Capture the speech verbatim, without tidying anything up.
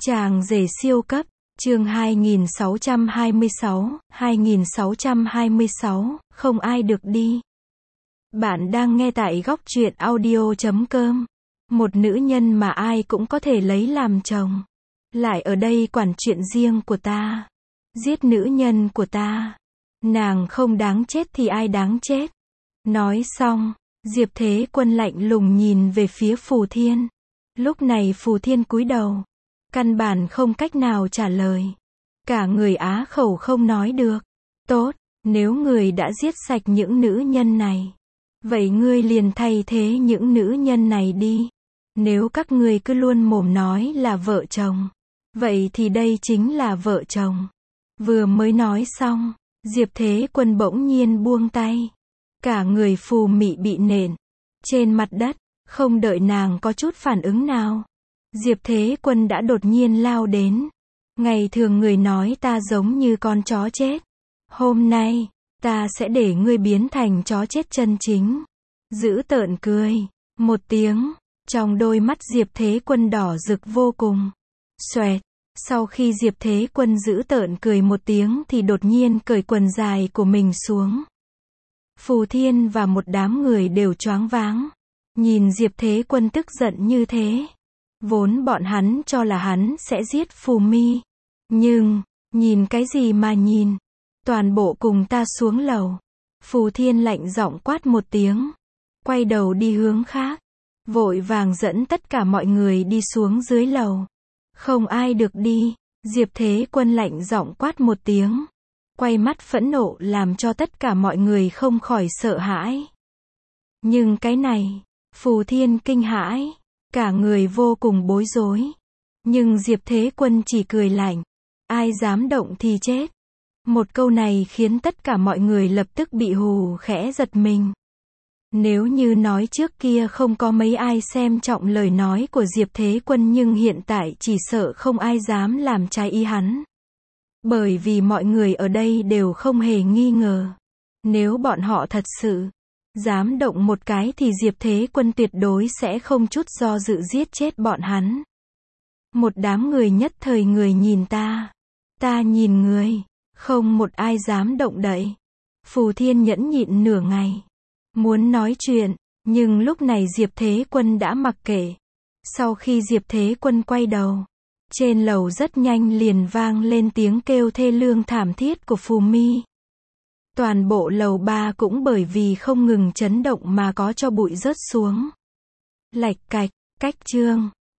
Chàng rể siêu cấp, chương hai nghìn sáu trăm hai mươi sáu, hai nghìn sáu trăm hai mươi sáu, không ai được đi. Bạn đang nghe tại góc truyện audio chấm com. Một nữ nhân mà ai cũng có thể lấy làm chồng. Lại ở đây quản chuyện riêng của ta. Giết nữ nhân của ta. Nàng không đáng chết thì ai đáng chết. Nói xong, Diệp Thế Quân lạnh lùng nhìn về phía Phù Thiên. Lúc này Phù Thiên cúi đầu. Căn bản không cách nào trả lời. Cả người á khẩu không nói được. Tốt, nếu người đã giết sạch những nữ nhân này. Vậy ngươi liền thay thế những nữ nhân này đi. Nếu các ngươi cứ luôn mồm nói là vợ chồng. Vậy thì đây chính là vợ chồng. Vừa mới nói xong, Diệp Thế Quân bỗng nhiên buông tay. Cả người phù mị bị nện trên mặt đất, không đợi nàng có chút phản ứng nào. Diệp Thế Quân đã đột nhiên lao đến. Ngày thường người nói ta giống như con chó chết. Hôm nay, ta sẽ để ngươi biến thành chó chết chân chính. Dữ tợn cười. Một tiếng, trong đôi mắt Diệp Thế Quân đỏ rực vô cùng. Xoẹt. Sau khi Diệp Thế Quân dữ tợn cười một tiếng thì đột nhiên cởi quần dài của mình xuống. Phù Thiên và một đám người đều choáng váng. Nhìn Diệp Thế Quân tức giận như thế. Vốn bọn hắn cho là hắn sẽ giết Phù Mi. Nhưng, nhìn cái gì mà nhìn. Toàn bộ cùng ta xuống lầu. Phù Thiên lạnh giọng quát một tiếng. Quay đầu đi hướng khác. Vội vàng dẫn tất cả mọi người đi xuống dưới lầu. Không ai được đi. Diệp Thế Quân lạnh giọng quát một tiếng. Quay mắt phẫn nộ làm cho tất cả mọi người không khỏi sợ hãi. Nhưng cái này, Phù Thiên kinh hãi. Cả người vô cùng bối rối. Nhưng Diệp Thế Quân chỉ cười lạnh. Ai dám động thì chết. Một câu này khiến tất cả mọi người lập tức bị hù khẽ giật mình. Nếu như nói trước kia không có mấy ai xem trọng lời nói của Diệp Thế Quân, nhưng hiện tại chỉ sợ không ai dám làm trái ý hắn. Bởi vì mọi người ở đây đều không hề nghi ngờ. Nếu bọn họ thật sự dám động một cái thì Diệp Thế Quân tuyệt đối sẽ không chút do dự giết chết bọn hắn. Một đám người nhất thời người nhìn ta. Ta nhìn người. Không một ai dám động đậy. Phù Thiên nhẫn nhịn nửa ngày. Muốn nói chuyện, nhưng lúc này Diệp Thế Quân đã mặc kệ. Sau khi Diệp Thế Quân quay đầu, trên lầu rất nhanh liền vang lên tiếng kêu thê lương thảm thiết của Phù Mi. Toàn bộ lầu ba cũng bởi vì không ngừng chấn động mà có cho bụi rớt xuống. Lạch cạch, cách chương.